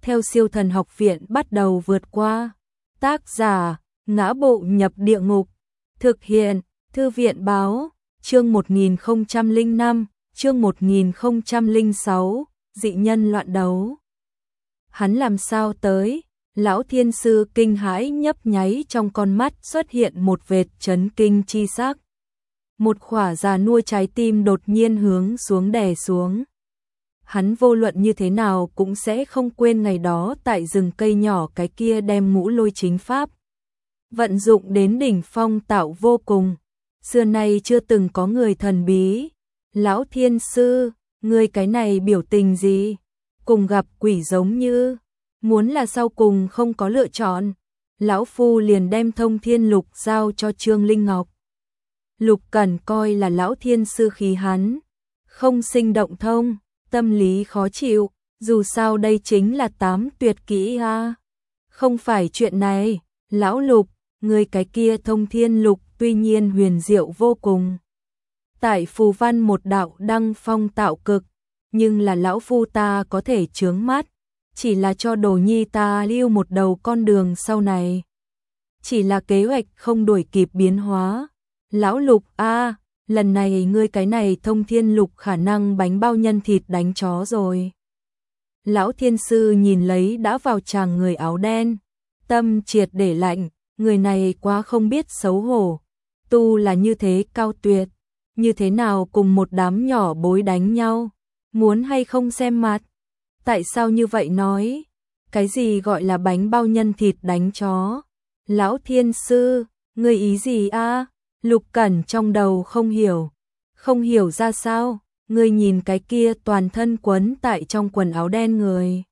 theo Siêu Thần Học Viện bắt đầu vượt qua. Tác giả: Ngã Bộ Nhập Địa Ngục. Thực hiện: Thư viện báo. Chương 1005, chương 1006, dị nhân loạn đấu. Hắn làm sao tới? Lão Thiên Sư kinh hãi, nhấp nháy trong con mắt xuất hiện một vệt chấn kinh chi sắc. Một khỏa già nua trái tim đột nhiên hướng xuống đè xuống. Hắn vô luận như thế nào cũng sẽ không quên ngày đó tại rừng cây nhỏ cái kia đem Ngũ Lôi chính pháp vận dụng đến đỉnh phong tạo vô cùng. Xưa nay chưa từng có người thần bí. Lão Thiên Sư, ngươi cái này biểu tình gì? Cùng gặp quỷ giống như. Muốn là sau cùng không có lựa chọn, lão phu liền đem Thông Thiên Lục giao cho Trương Linh Ngọc. Lục Cẩn coi là Lão Thiên Sư khí hắn không sinh động thông, tâm lý khó chịu, dù sao đây chính là 8 tuyệt kỹ a. Không phải chuyện này, lão Lục, người cái kia Thông Thiên Lục tuy nhiên huyền diệu vô cùng. Tại phù văn một đạo đăng phong tạo cực, nhưng là lão phu ta có thể chướng mắt, chỉ là cho đồ nhi ta lưu một đầu con đường sau này. Chỉ là kế hoạch không đuổi kịp biến hóa. Lão Lục a, lần này ngươi cái này Thông Thiên Lục khả năng bánh bao nhân thịt đánh chó rồi. Lão Thiên Sư nhìn lấy đã vào chàng người áo đen, tâm triệt để lạnh, người này quá không biết xấu hổ. Tu là như thế cao tuyệt, như thế nào cùng một đám nhỏ bối đánh nhau, muốn hay không xem mặt. Tại sao như vậy nói? Cái gì gọi là bánh bao nhân thịt đánh chó? Lão Thiên Sư, ngươi ý gì a? Lục Cẩn trong đầu không hiểu ra sao, ngươi nhìn cái kia toàn thân quấn tại trong quần áo đen người.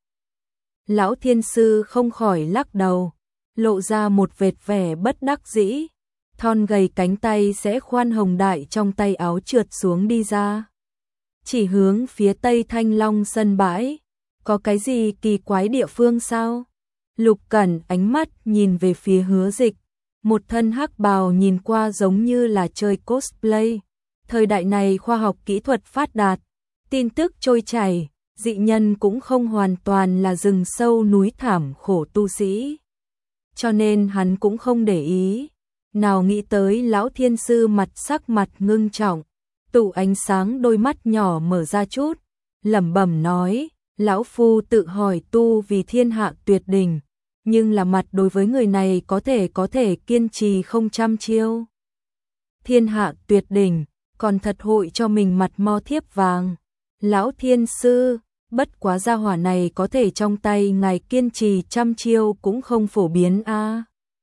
Lão Thiên Sư không khỏi lắc đầu, lộ ra một vệt vẻ bất đắc dĩ, thon gầy cánh tay sẽ khoan hồng đại trong tay áo trượt xuống đi ra. Chỉ hướng phía Tây Thanh Long sân bãi, có cái gì kỳ quái địa phương sao? Lục Cẩn ánh mắt nhìn về phía Hứa Dịch, một thân hắc bào nhìn qua giống như là chơi cosplay. Thời đại này khoa học kỹ thuật phát đạt, tin tức trôi chảy, dị nhân cũng không hoàn toàn là rừng sâu núi thảm khổ tu sĩ. Cho nên hắn cũng không để ý. Nào nghĩ tới Lão Thiên Sư sắc mặt ngưng trọng, tụ ánh sáng đôi mắt nhỏ mở ra chút, lẩm bẩm nói, lão phu tự hỏi tu vì thiên hạ tuyệt đỉnh, nhưng là mặt đối với người này có thể kiên trì không trăm chiêu. Thiên hạ tuyệt đỉnh, còn thật hội cho mình mặt mo thiếp vàng. Lão Thiên Sư, bất quá gia hỏa này có thể trong tay ngài kiên trì trăm chiêu cũng không phổ biến a.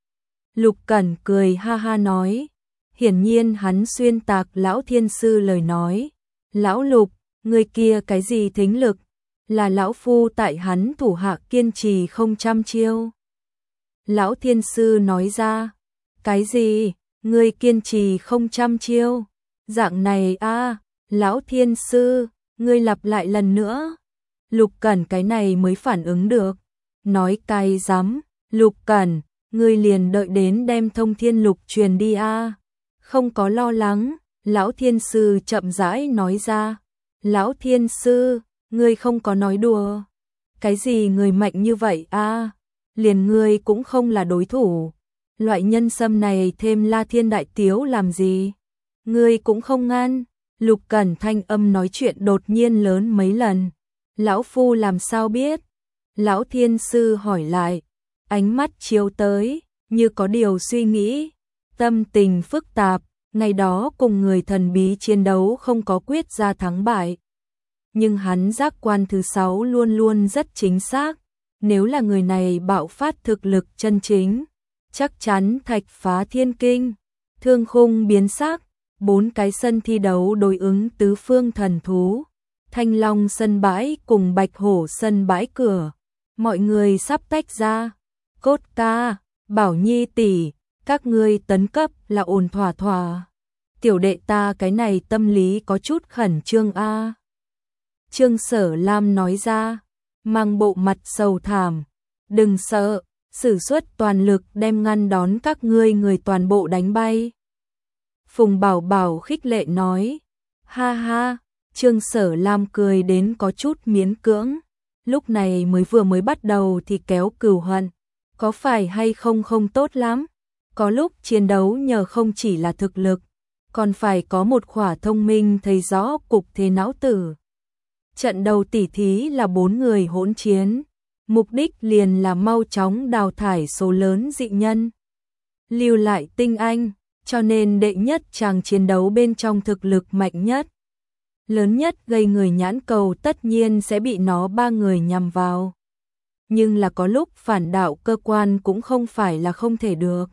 Lục Cẩn cười ha ha nói, hiển nhiên hắn xuyên tạc Lão Thiên Sư lời nói. Lão Lục, người kia cái gì thính lực, là lão phu tại hắn thủ hạ kiên trì không trăm chiêu. Lão Thiên Sư nói ra, cái gì, ngươi kiên trì không trăm chiêu, dạng này a. Lão Thiên Sư, ngươi lặp lại lần nữa. Lục Cẩn cái này mới phản ứng được, nói cay rắm, Lục Cẩn, ngươi liền đợi đến đem Thông Thiên Lục truyền đi a. Không có lo lắng, Lão Thiên Sư chậm rãi nói ra, Lão Thiên Sư, ngươi không có nói đùa. Cái gì người mạnh như vậy a? Liền ngươi cũng không là đối thủ. Loại nhân sâm này thêm La Thiên Đại Tiếu làm gì? Ngươi cũng không ngăn. Lục Cẩn thanh âm nói chuyện đột nhiên lớn mấy lần. Lão phu làm sao biết? Lão Thiên Sư hỏi lại, ánh mắt chiếu tới, như có điều suy nghĩ, tâm tình phức tạp, ngày đó cùng người thần bí chiến đấu không có quyết ra thắng bại. Nhưng hắn giác quan thứ 6 luôn luôn rất chính xác, nếu là người này bạo phát thực lực chân chính, chắc chắn thạch phá thiên kinh, thương khung biến sắc. 4 cái sân thi đấu đối ứng tứ phương thần thú, Thanh Long sân bãi cùng Bạch Hổ sân bãi cửa, mọi người sắp tách ra. Cốt ca, Bảo Nhi tỷ, các ngươi tấn cấp là ổn thỏa thỏa. Tiểu đệ ta cái này tâm lý có chút khẩn trương a. Trương Sở Lam nói ra, mang bộ mặt sầu thảm, đừng sợ, sử xuất toàn lực đem ngăn đón các ngươi người toàn bộ đánh bay. Phùng Bảo Bảo khích lệ nói, ha ha. Trương Sở Lam cười đến có chút miễn cưỡng, lúc này mới bắt đầu thì kéo cừu hận, có phải hay không không tốt lắm. Có lúc chiến đấu nhờ không chỉ là thực lực, còn phải có một khỏa thông minh thấy rõ cục thế não tử. Trận đầu tỉ thí là 4 người hỗn chiến, mục đích liền là mau chóng đào thải số lớn dị nhân, lưu lại tinh anh, cho nên đệ nhất chàng chiến đấu bên trong thực lực mạnh nhất, lớn nhất gây người nhãn cầu tất nhiên sẽ bị nó 3 người nhằm vào. Nhưng là có lúc phản đạo cơ quan cũng không phải là không thể được.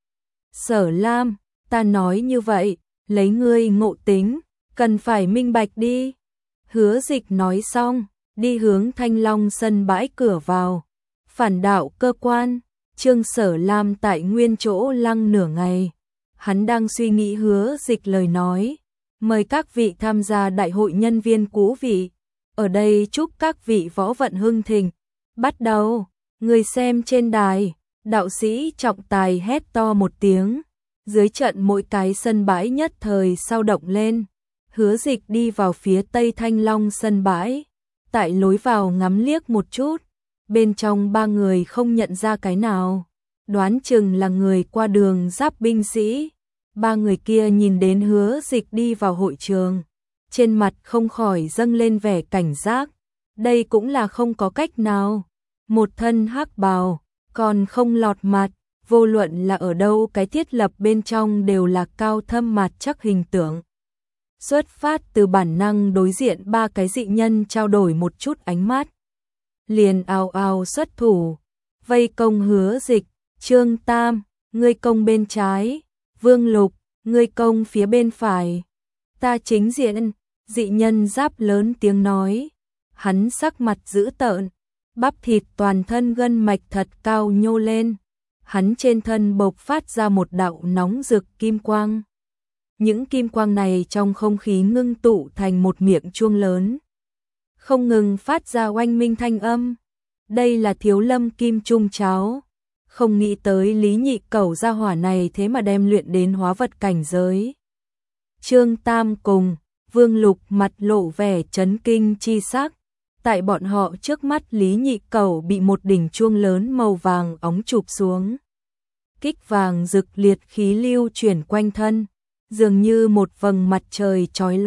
Sở Lam, ta nói như vậy, lấy ngươi ngộ tính, cần phải minh bạch đi. Hứa Dịch nói xong, đi hướng Thanh Long sân bãi cửa vào. Phản đạo cơ quan, Trương Sở Lam tại nguyên chỗ lăng nửa ngày. Hắn đang suy nghĩ Hứa Dịch lời nói. Mời các vị tham gia đại hội nhân viên cũ vị. Ở đây chúc các vị võ vận hưng thịnh. Bắt đầu, người xem trên đài, đạo sĩ trọng tài hét to một tiếng. Dưới trận mỗi cái sân bãi nhất thời sao động lên. Hứa Dịch đi vào phía tây Thanh Long sân bãi. Tại lối vào ngắm liếc một chút. Bên trong 3 người không nhận ra cái nào. Đoán chừng là người qua đường giáp binh sĩ. 3 người kia nhìn đến Hứa Dịch đi vào hội trường. Trên mặt không khỏi dâng lên vẻ cảnh giác. Đây cũng là không có cách nào. Một thân hắc bào, còn không lọt mặt. Vô luận là ở đâu cái thiết lập bên trong đều là cao thâm mặt chắc hình tượng. Xuất phát từ bản năng đối diện 3 cái dị nhân trao đổi một chút ánh mắt. Liền ào ào xuất thủ, vây công Hứa Dịch. Trương Tam, ngươi công bên trái, Vương Lục, ngươi công phía bên phải. Ta chính diện, dị nhân giáp lớn tiếng nói. Hắn sắc mặt dữ tợn, bắp thịt toàn thân gân mạch thật cao nhô lên. Hắn trên thân bộc phát ra một đạo nóng rực kim quang. Những kim quang này trong không khí ngưng tụ thành một miệng chuông lớn, không ngừng phát ra oanh minh thanh âm. Đây là Thiếu Lâm Kim Trung Cháo. Không nghĩ tới Lý Nhị Cẩu gia hỏa này thế mà đem luyện đến hóa vật cảnh giới. Trương Tam cùng Vương Lục mặt lộ vẻ chấn kinh chi sắc. Tại bọn họ trước mắt Lý Nhị Cẩu bị một đỉnh chuông lớn màu vàng óng chụp xuống. Kích vàng rực liệt khí lưu chuyển quanh thân, dường như một vầng mặt trời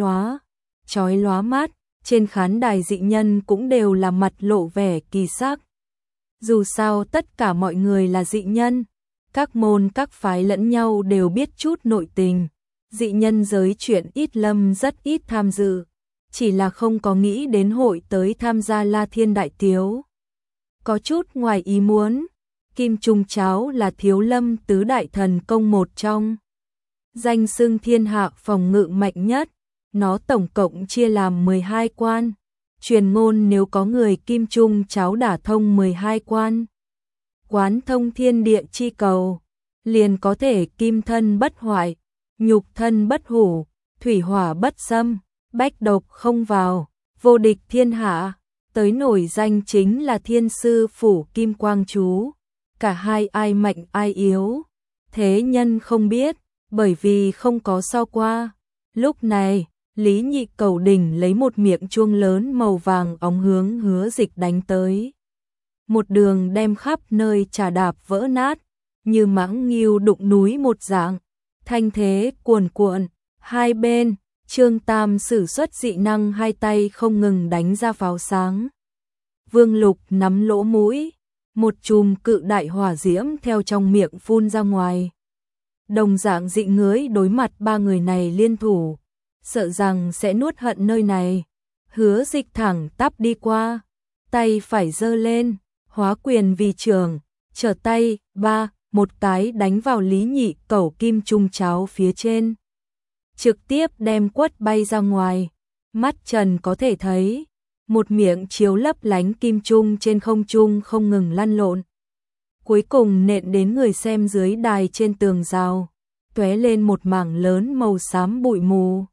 chói lóa mắt. Trên khán đài dị nhân cũng đều là mặt lộ vẻ kỳ sắc. Dù sao tất cả mọi người là dị nhân, các môn các phái lẫn nhau đều biết chút nội tình. Dị nhân giới chuyện ít lâm rất ít tham dự, chỉ là không có nghĩ đến hội tới tham gia La Thiên Đại Tiếu. Có chút ngoài ý muốn, Kim Trung Cháo là Thiếu Lâm tứ đại thần công một trong. Danh xưng thiên hạ phòng ngự mạnh nhất, nó tổng cộng chia làm 12 quan. Truyền ngôn nếu có người Kim Trung Cháo đả thông 12 quan, quán thông thiên địa chi cầu, liền có thể kim thân bất hoại, nhục thân bất hủ, thủy hỏa bất xâm, bách độc không vào, vô địch thiên hạ. Tới nổi danh chính là Thiên Sư Phủ Kim Quang Chú. Cả hai ai mạnh ai yếu, thế nhân không biết, bởi vì không có so qua. Lúc này, Lý Nhị Cẩu đỉnh lấy một miệng chuông lớn màu vàng óng hướng Hứa Dịch đánh tới. Một đường đem khắp nơi trà đạp vỡ nát, như mãng nghiêu đụng núi một dạng. Thanh thế cuồn cuộn, hai bên, Trương Tam sử xuất dị năng hai tay không ngừng đánh ra pháo sáng. Vương Lục nắm lỗ mũi, một chùm cự đại hỏa diễm theo trong miệng phun ra ngoài. Đồng dạng dị ngưới đối mặt 3 người này liên thủ, sợ rằng sẽ nuốt hận nơi này. Hứa Dịch thẳng tắp đi qua, tay phải giơ lên, hóa quyền vì trường, trở tay, một cái đánh vào Lý Nhị Cẩu Kim Trung Cháo phía trên. Trực tiếp đem quất bay ra ngoài, mắt trần có thể thấy, một miệng chiếu lấp lánh kim trung trên không trung không ngừng lăn lộn. Cuối cùng nện đến người xem dưới đài trên tường rào, tóe lên một mảng lớn màu xám bụi mù.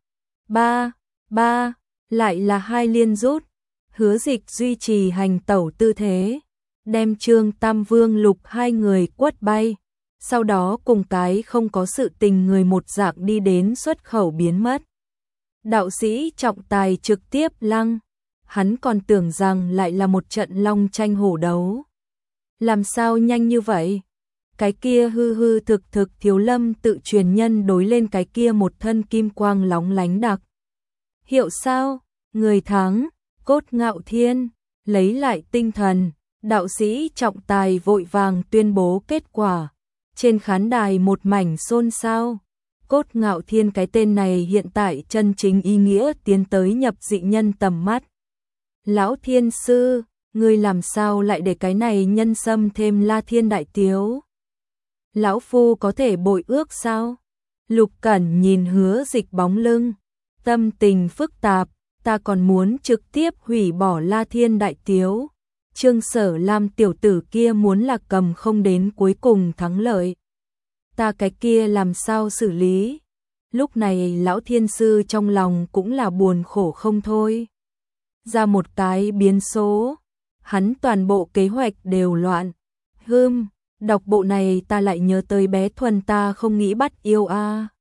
Lại là 2 liên rút. Hứa Dịch duy trì hành tẩu tư thế, đem Trương Tam Vương Lục 2 người quất bay, sau đó cùng cái không có sự tình người một dạng đi đến xuất khẩu biến mất. Đạo sĩ trọng tài trực tiếp lăng hắn còn tưởng rằng lại là một trận long tranh hổ đấu. Làm sao nhanh như vậy? Cái kia hư hư thực thực Thiếu Lâm tự truyền nhân đối lên cái kia một thân kim quang lóng lánh đặc. Hiệu sao? Người thắng, Cốt Ngạo Thiên, lấy lại tinh thần, đạo sĩ trọng tài vội vàng tuyên bố kết quả. Trên khán đài một mảnh xôn xao. Cốt Ngạo Thiên cái tên này hiện tại chân chính ý nghĩa tiến tới nhập dị nhân tầm mắt. Lão Thiên Sư, ngươi làm sao lại để cái này nhân xâm thêm La Thiên Đại Tiếu? Lão Phu có thể bội ước sao? Lục Cẩn nhìn Hứa Dịch bóng lưng, tâm tình phức tạp, ta còn muốn trực tiếp hủy bỏ La Thiên Đại Tiếu. Trương Sở Lam tiểu tử kia muốn là cầm không đến cuối cùng thắng lợi. Ta cái kia làm sao xử lý? Lúc này Lão Thiên Sư trong lòng cũng là buồn khổ không thôi. Ra một cái biến số, hắn toàn bộ kế hoạch đều loạn. Đọc bộ này ta lại nhớ tới bé Thuần ta không nghĩ bắt yêu a.